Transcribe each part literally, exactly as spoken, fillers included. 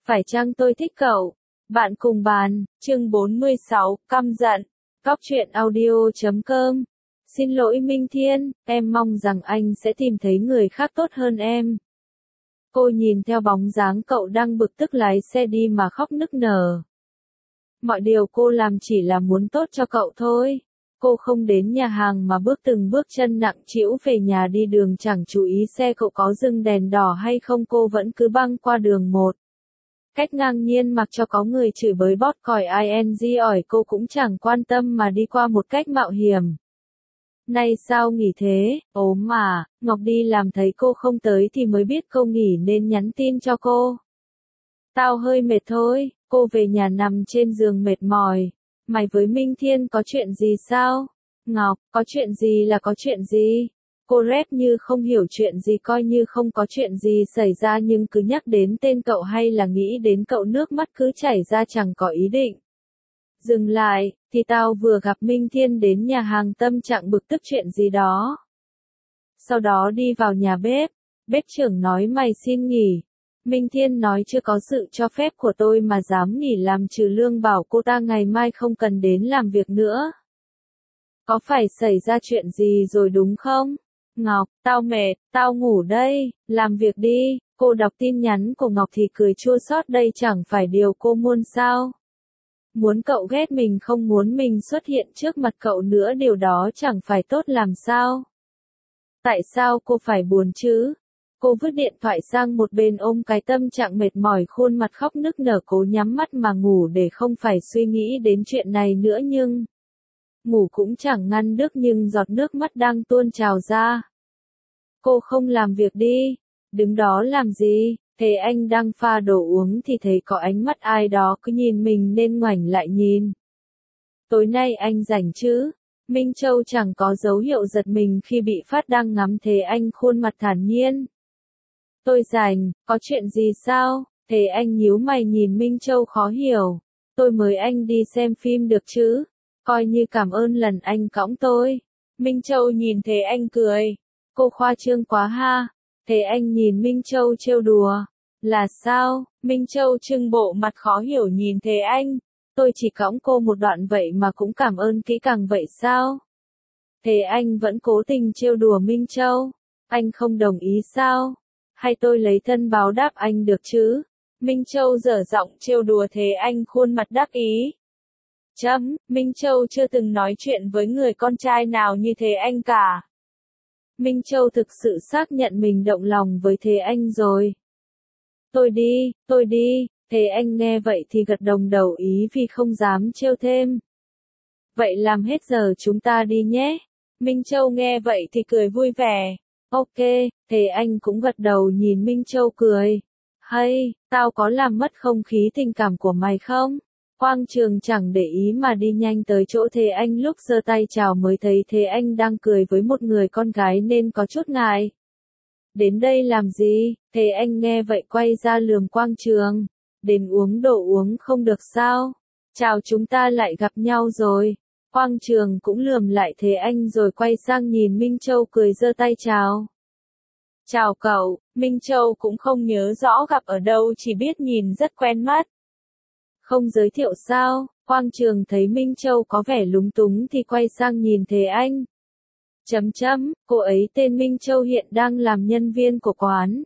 Phải chăng tôi thích cậu? Bạn cùng bàn, chương bốn mươi sáu, căm giận. Góc truyện audio chấm com. Xin lỗi Minh Thiên, em mong rằng anh sẽ tìm thấy người khác tốt hơn em. Cô nhìn theo bóng dáng cậu đang bực tức lái xe đi mà khóc nức nở. Mọi điều cô làm chỉ là muốn tốt cho cậu thôi. Cô không đến nhà hàng mà bước từng bước chân nặng trĩu về nhà, đi đường chẳng chú ý xe cậu có dừng đèn đỏ hay không, cô vẫn cứ băng qua đường một cách ngang nhiên, mặc cho có người chửi bới bót còi ing ỏi cô cũng chẳng quan tâm mà đi qua một cách mạo hiểm. Này sao nghỉ thế, ốm mà, Ngọc đi làm thấy cô không tới thì mới biết cô nghỉ nên nhắn tin cho cô. Tao hơi mệt thôi, cô về nhà nằm trên giường mệt mỏi. Mày với Minh Thiên có chuyện gì sao? Ngọc, có chuyện gì là có chuyện gì? Cô rep như không hiểu chuyện gì, coi như không có chuyện gì xảy ra, nhưng cứ nhắc đến tên cậu hay là nghĩ đến cậu nước mắt cứ chảy ra, chẳng có ý định dừng lại. Thì tao vừa gặp Minh Thiên đến nhà hàng, tâm trạng bực tức chuyện gì đó. Sau đó đi vào nhà bếp, bếp trưởng nói mày xin nghỉ. Minh Thiên nói chưa có sự cho phép của tôi mà dám nghỉ làm, trừ lương, bảo cô ta ngày mai không cần đến làm việc nữa. Có phải xảy ra chuyện gì rồi đúng không? Ngọc, tao mệt, tao ngủ đây, làm việc đi. Cô đọc tin nhắn của Ngọc thì cười chua xót, đây chẳng phải điều cô muốn sao? Muốn cậu ghét mình, không muốn mình xuất hiện trước mặt cậu nữa, điều đó chẳng phải tốt làm sao? Tại sao cô phải buồn chứ? Cô vứt điện thoại sang một bên, ôm cái tâm trạng mệt mỏi, khuôn mặt khóc nức nở, cố nhắm mắt mà ngủ để không phải suy nghĩ đến chuyện này nữa, nhưng ngủ cũng chẳng ngăn được, nhưng giọt nước mắt đang tuôn trào ra. Cô không làm việc đi, đứng đó làm gì? Thế anh đang pha đồ uống thì thấy có ánh mắt ai đó cứ nhìn mình nên ngoảnh lại nhìn. Tối nay anh rảnh chứ? Minh Châu chẳng có dấu hiệu giật mình khi bị phát đang ngắm Thế Anh, khuôn mặt thản nhiên. Tôi rảnh, có chuyện gì sao? Thế Anh nhíu mày nhìn Minh Châu khó hiểu. Tôi mời anh đi xem phim được chứ? Coi như cảm ơn lần anh cõng tôi. Minh Châu nhìn Thế Anh cười. Cô khoa trương quá ha. Thế Anh nhìn Minh Châu trêu đùa. Là sao? Minh Châu trưng bộ mặt khó hiểu nhìn Thế Anh. Tôi chỉ cõng cô một đoạn vậy mà cũng cảm ơn kỹ càng vậy sao? Thế Anh vẫn cố tình trêu đùa Minh Châu. Anh không đồng ý sao? Hay tôi lấy thân báo đáp anh được chứ? Minh Châu dở giọng trêu đùa Thế Anh, khuôn mặt đắc ý. Chấm, Minh Châu chưa từng nói chuyện với người con trai nào như Thế Anh cả. Minh Châu thực sự xác nhận mình động lòng với Thế Anh rồi. Tôi đi, tôi đi. Thế Anh nghe vậy thì gật đồng đầu ý vì không dám trêu thêm. Vậy làm hết giờ chúng ta đi nhé. Minh Châu nghe vậy thì cười vui vẻ. Ok, Thế Anh cũng gật đầu nhìn Minh Châu cười. Hay, tao có làm mất không khí tình cảm của mày không? Quang Trường chẳng để ý mà đi nhanh tới chỗ Thế Anh, lúc giơ tay chào mới thấy Thế Anh đang cười với một người con gái nên có chút ngại. Đến đây làm gì? Thế Anh nghe vậy quay ra lườm Quang Trường. Đến uống đồ uống không được sao? Chào, chúng ta lại gặp nhau rồi. Quang Trường cũng lườm lại Thế Anh rồi quay sang nhìn Minh Châu cười giơ tay chào. Chào cậu. Minh Châu cũng không nhớ rõ gặp ở đâu, chỉ biết nhìn rất quen mắt. Không giới thiệu sao? Quang Trường thấy Minh Châu có vẻ lúng túng thì quay sang nhìn Thế Anh. Chấm chấm, cô ấy tên Minh Châu, hiện đang làm nhân viên của quán.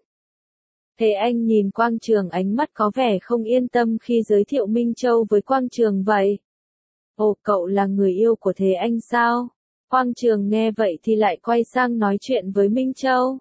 Thế Anh nhìn Quang Trường, ánh mắt có vẻ không yên tâm khi giới thiệu Minh Châu với Quang Trường vậy. Ồ, cậu là người yêu của Thế Anh sao? Quang Trường nghe vậy thì lại quay sang nói chuyện với Minh Châu.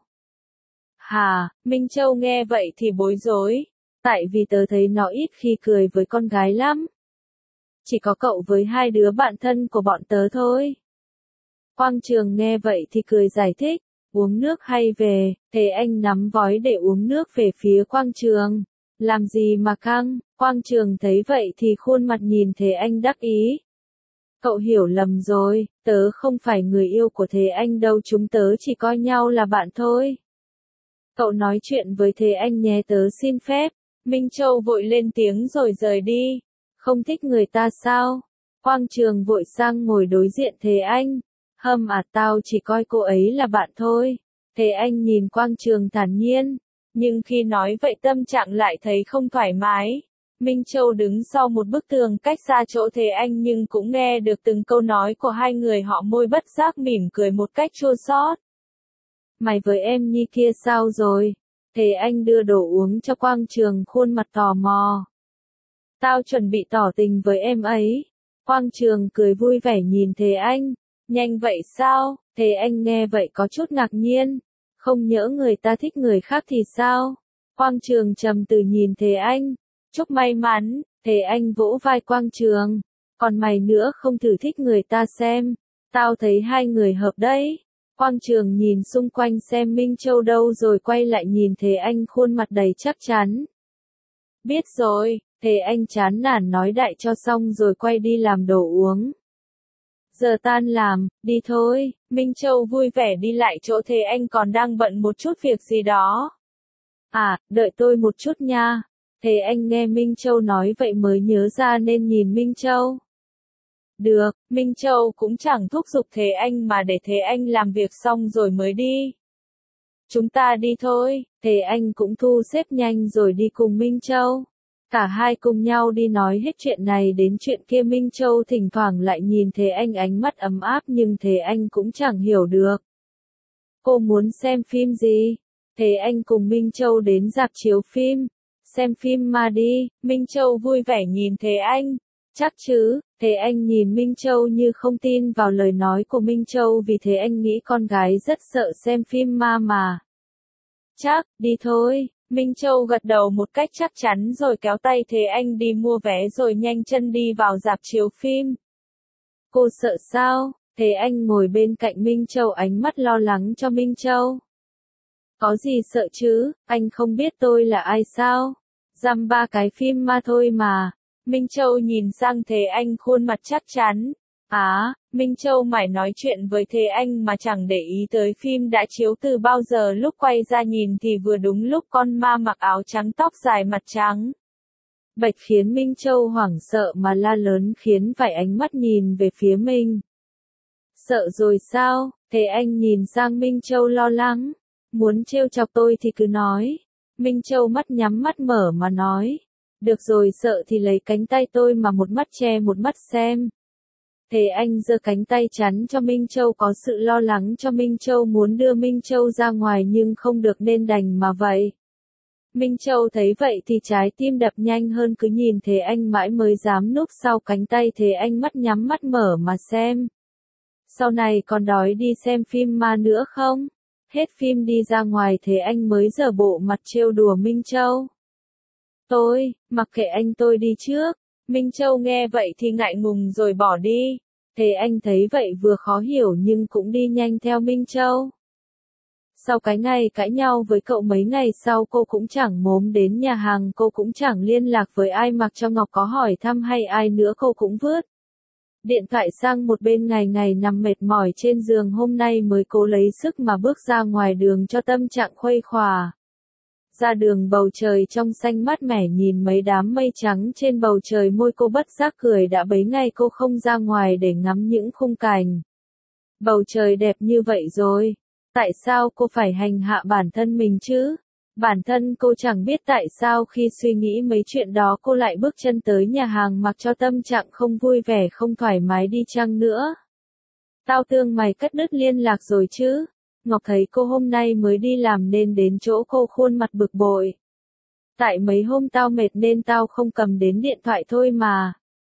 Hà, Minh Châu nghe vậy thì bối rối. Tại vì tớ thấy nó ít khi cười với con gái lắm. Chỉ có cậu với hai đứa bạn thân của bọn tớ thôi. Quang Trường nghe vậy thì cười giải thích. Uống nước hay về? Thế Anh nắm vói để uống nước về phía Quang Trường. Làm gì mà căng? Quang Trường thấy vậy thì khuôn mặt nhìn Thế Anh đắc ý. Cậu hiểu lầm rồi, tớ không phải người yêu của Thế Anh đâu, chúng tớ chỉ coi nhau là bạn thôi. Cậu nói chuyện với Thế Anh nhé, tớ xin phép. Minh Châu vội lên tiếng rồi rời đi. Không thích người ta sao? Quang Trường vội sang ngồi đối diện Thế Anh. Hâm à, tao chỉ coi cô ấy là bạn thôi. Thế Anh nhìn Quang Trường thản nhiên. nhưng khi nói vậy tâm trạng lại thấy không thoải mái. Minh Châu đứng sau một bức tường cách xa chỗ Thế Anh nhưng cũng nghe được từng câu nói của hai người họ, môi bất giác mỉm cười một cách chua xót. Mày với em Nhi kia sao rồi? Thế Anh đưa đồ uống cho Quang Trường, khuôn mặt tò mò. Tao chuẩn bị tỏ tình với em ấy. Quang Trường cười vui vẻ nhìn Thế Anh. Nhanh vậy sao? Thế Anh nghe vậy có chút ngạc nhiên. Không nhỡ người ta thích người khác thì sao? Quang Trường trầm tư nhìn Thế Anh. Chúc may mắn. Thế Anh vỗ vai Quang Trường. Còn mày nữa không thử thích người ta xem. Tao thấy hai người hợp đấy. Quang Trường nhìn xung quanh xem Minh Châu đâu rồi quay lại nhìn Thế Anh, khuôn mặt đầy chắc chắn. Biết rồi. Thế Anh chán nản nói đại cho xong rồi quay đi làm đồ uống. Giờ tan làm, đi thôi. Minh Châu vui vẻ đi lại chỗ Thế Anh còn đang bận một chút việc gì đó. À, đợi tôi một chút nha. Thế Anh nghe Minh Châu nói vậy mới nhớ ra nên nhìn Minh Châu. Được, Minh Châu cũng chẳng thúc giục Thế Anh mà để Thế Anh làm việc xong rồi mới đi. Chúng ta đi thôi. Thế Anh cũng thu xếp nhanh rồi đi cùng Minh Châu. Cả hai cùng nhau đi nói hết chuyện này đến chuyện kia. Minh Châu thỉnh thoảng lại nhìn Thế Anh ánh mắt ấm áp nhưng Thế Anh cũng chẳng hiểu được. Cô muốn xem phim gì? Thế Anh cùng Minh Châu đến rạp chiếu phim. Xem phim mà đi. Minh Châu vui vẻ nhìn Thế Anh. Chắc chứ? Thế Anh nhìn Minh Châu như không tin vào lời nói của Minh Châu vì Thế Anh nghĩ con gái rất sợ xem phim ma mà. Chắc, đi thôi. Minh Châu gật đầu một cách chắc chắn rồi kéo tay Thế Anh đi mua vé rồi nhanh chân đi vào rạp chiếu phim. Cô sợ sao? Thế Anh ngồi bên cạnh Minh Châu, ánh mắt lo lắng cho Minh Châu. Có gì sợ chứ, anh không biết tôi là ai sao? Dăm ba cái phim ma thôi mà. Minh Châu nhìn sang Thế Anh, khuôn mặt chắc chắn. Á, à, Minh Châu mải nói chuyện với Thế Anh mà chẳng để ý tới phim đã chiếu từ bao giờ, lúc quay ra nhìn thì vừa đúng lúc con ma mặc áo trắng tóc dài mặt trắng. Bạch khiến Minh Châu hoảng sợ mà la lớn khiến vài ánh mắt nhìn về phía mình. Sợ rồi sao? Thế Anh nhìn sang Minh Châu lo lắng. Muốn trêu chọc tôi thì cứ nói. Minh Châu mắt nhắm mắt mở mà nói. Được rồi, sợ thì lấy cánh tay tôi mà một mắt che một mắt xem. Thế Anh giơ cánh tay chắn cho Minh Châu, có sự lo lắng cho Minh Châu, muốn đưa Minh Châu ra ngoài nhưng không được nên đành mà vậy. Minh Châu thấy vậy thì trái tim đập nhanh hơn, cứ nhìn Thế Anh mãi mới dám núp sau cánh tay Thế Anh, mắt nhắm mắt mở mà xem. Sau này còn đói đi xem phim ma nữa không? Hết phim đi ra ngoài Thế Anh mới giở bộ mặt trêu đùa Minh Châu. Tôi, mặc kệ anh, tôi đi trước. Minh Châu nghe vậy thì ngại ngùng rồi bỏ đi. Thế Anh thấy vậy vừa khó hiểu nhưng cũng đi nhanh theo Minh Châu. Sau cái ngày cãi nhau với cậu mấy ngày sau, cô cũng chẳng mốm đến nhà hàng, cô cũng chẳng liên lạc với ai, mặc cho Ngọc có hỏi thăm hay ai nữa cô cũng vứt điện thoại sang một bên, ngày ngày nằm mệt mỏi trên giường, hôm nay mới cố lấy sức mà bước ra ngoài đường cho tâm trạng khuây khỏa. Ra đường bầu trời trong xanh mát mẻ, nhìn mấy đám mây trắng trên bầu trời, môi cô bất giác cười, đã mấy ngày cô không ra ngoài để ngắm những khung cảnh. Bầu trời đẹp như vậy rồi. Tại sao cô phải hành hạ bản thân mình chứ? Bản thân cô chẳng biết tại sao khi suy nghĩ mấy chuyện đó cô lại bước chân tới nhà hàng, mặc cho tâm trạng không vui vẻ không thoải mái đi chăng nữa. Tao tưởng mày cắt đứt liên lạc rồi chứ? Ngọc thấy cô hôm nay mới đi làm nên đến chỗ cô, khuôn mặt bực bội. Tại mấy hôm tao mệt nên tao không cầm đến điện thoại thôi mà.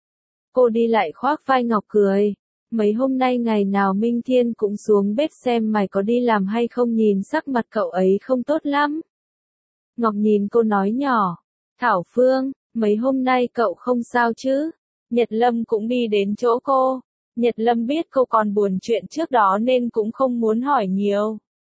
Cô đi lại khoác vai Ngọc cười. Mấy hôm nay ngày nào Minh Thiên cũng xuống bếp xem mày có đi làm hay không, nhìn sắc mặt cậu ấy không tốt lắm. Ngọc nhìn cô nói nhỏ. Thảo Phương, mấy hôm nay cậu không sao chứ? Nhật Lâm cũng đi đến chỗ cô. Nhật Lâm biết cô còn buồn chuyện trước đó nên cũng không muốn hỏi nhiều.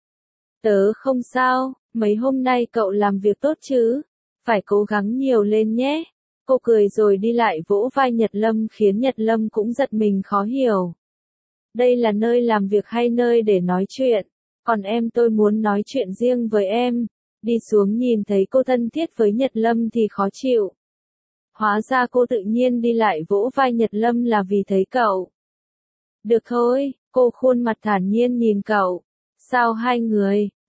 Tớ không sao, mấy hôm nay cậu làm việc tốt chứ? Phải cố gắng nhiều lên nhé. Cô cười rồi đi lại vỗ vai Nhật Lâm khiến Nhật Lâm cũng giật mình khó hiểu. Đây là nơi làm việc hay nơi để nói chuyện? Còn em, tôi muốn nói chuyện riêng với em. Đi xuống nhìn thấy cô thân thiết với Nhật Lâm thì khó chịu. Hóa ra cô tự nhiên đi lại vỗ vai Nhật Lâm là vì thấy cậu. Được thôi, cô khuôn mặt thản nhiên nhìn cậu. Sao hai người?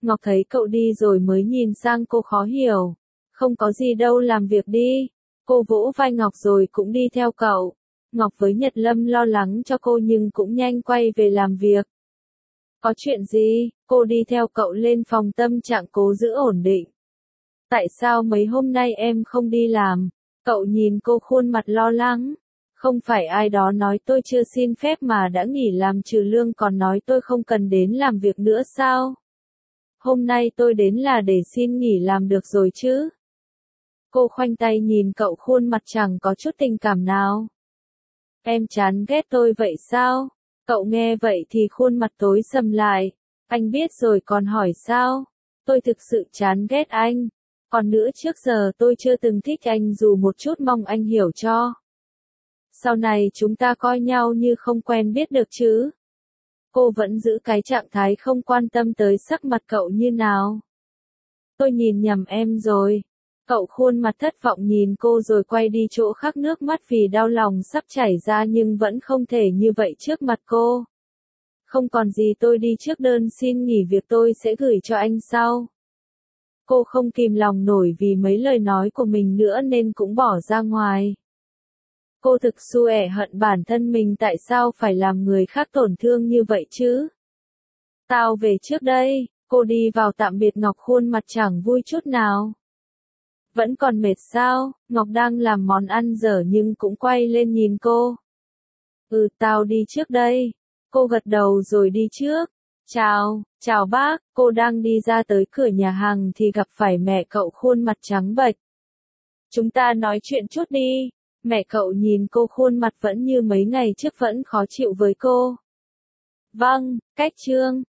Ngọc thấy cậu đi rồi mới nhìn sang cô khó hiểu. Không có gì đâu, làm việc đi. Cô vỗ vai Ngọc rồi cũng đi theo cậu. Ngọc với Nhật Lâm lo lắng cho cô nhưng cũng nhanh quay về làm việc. Có chuyện gì? Cô đi theo cậu lên phòng, tâm trạng cố giữ ổn định. Tại sao mấy hôm nay em không đi làm? Cậu nhìn cô khuôn mặt lo lắng. Không phải ai đó nói tôi chưa xin phép mà đã nghỉ làm trừ lương còn nói tôi không cần đến làm việc nữa sao? Hôm nay tôi đến là để xin nghỉ làm được rồi chứ? Cô khoanh tay nhìn cậu, khuôn mặt chẳng có chút tình cảm nào. Em chán ghét tôi vậy sao? Cậu nghe vậy thì khuôn mặt tối sầm lại. Anh biết rồi còn hỏi sao? Tôi thực sự chán ghét anh. Còn nữa, trước giờ tôi chưa từng thích anh dù một chút, mong anh hiểu cho. Sau này chúng ta coi nhau như không quen biết được chứ? Cô vẫn giữ cái trạng thái không quan tâm tới sắc mặt cậu như nào. Tôi nhìn nhầm em rồi. Cậu khuôn mặt thất vọng nhìn cô rồi quay đi chỗ khác, nước mắt vì đau lòng sắp chảy ra nhưng vẫn không thể như vậy trước mặt cô. Không còn gì, tôi đi trước, đơn xin nghỉ việc tôi sẽ gửi cho anh sau. Cô không kìm lòng nổi vì mấy lời nói của mình nữa nên cũng bỏ ra ngoài. Cô thực su ẻ hận bản thân mình, tại sao phải làm người khác tổn thương như vậy chứ? Tao về trước đây. Cô đi vào tạm biệt Ngọc, khuôn mặt chẳng vui chút nào. Vẫn còn mệt sao? Ngọc đang làm món ăn dở nhưng cũng quay lên nhìn cô. Ừ, tao đi trước đây. Cô gật đầu rồi đi trước. Chào, chào bác. Cô đang đi ra tới cửa nhà hàng thì gặp phải mẹ cậu, khuôn mặt trắng bệch. Chúng ta nói chuyện chút đi. Mẹ cậu nhìn cô, khuôn mặt vẫn như mấy ngày trước, vẫn khó chịu với cô. Vâng, cách Trương.